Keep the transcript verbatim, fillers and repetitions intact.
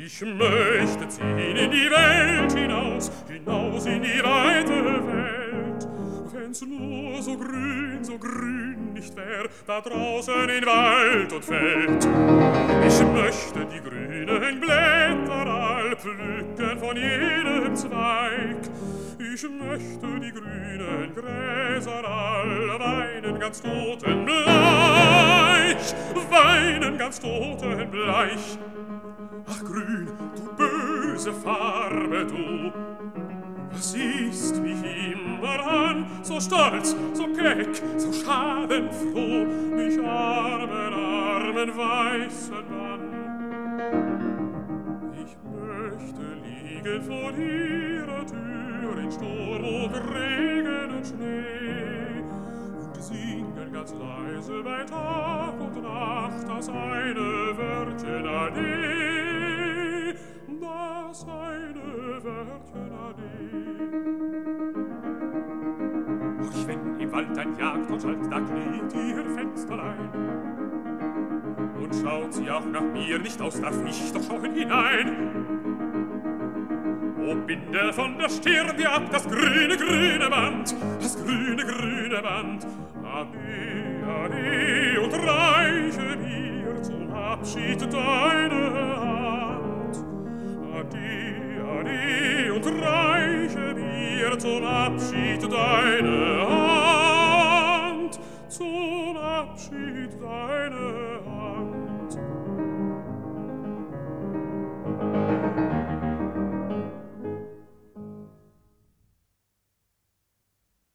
Ich möchte ziehen in die Welt hinaus, hinaus in die weite Welt. Wenn's nur so grün, so grün nicht wär, da draußen in Wald und Feld. Ich möchte die grünen Blätter all pflücken von jedem Zweig. Ich möchte die grünen Gräser all weinen ganz totenbleich, weinen ganz totenbleich. Ach grün, du böse Farbe, du, was siehst mich immer an, so stolz, so keck, so schadenfroh, mich armen, armen weißen Mann. Ich möchte liegen vor ihrer Tür in Sturm und Regen und Schnee und singen ganz leise bei Tag und Nacht das eine Wörtchen Ade, das eine Wörtchen Ade. Ach, wenn im Wald ein Jagd und Schalt, da kniet ihr Fensterlein und schaut sie auch nach mir nicht aus, darf ich doch schauen hinein. O Binde von der Stirn dir ab das grüne, grüne Band, das grüne, grüne Band. Ade, ade, und reiche mir zum Abschied deine Hand. Ade, ade, und reiche mir zum Abschied deine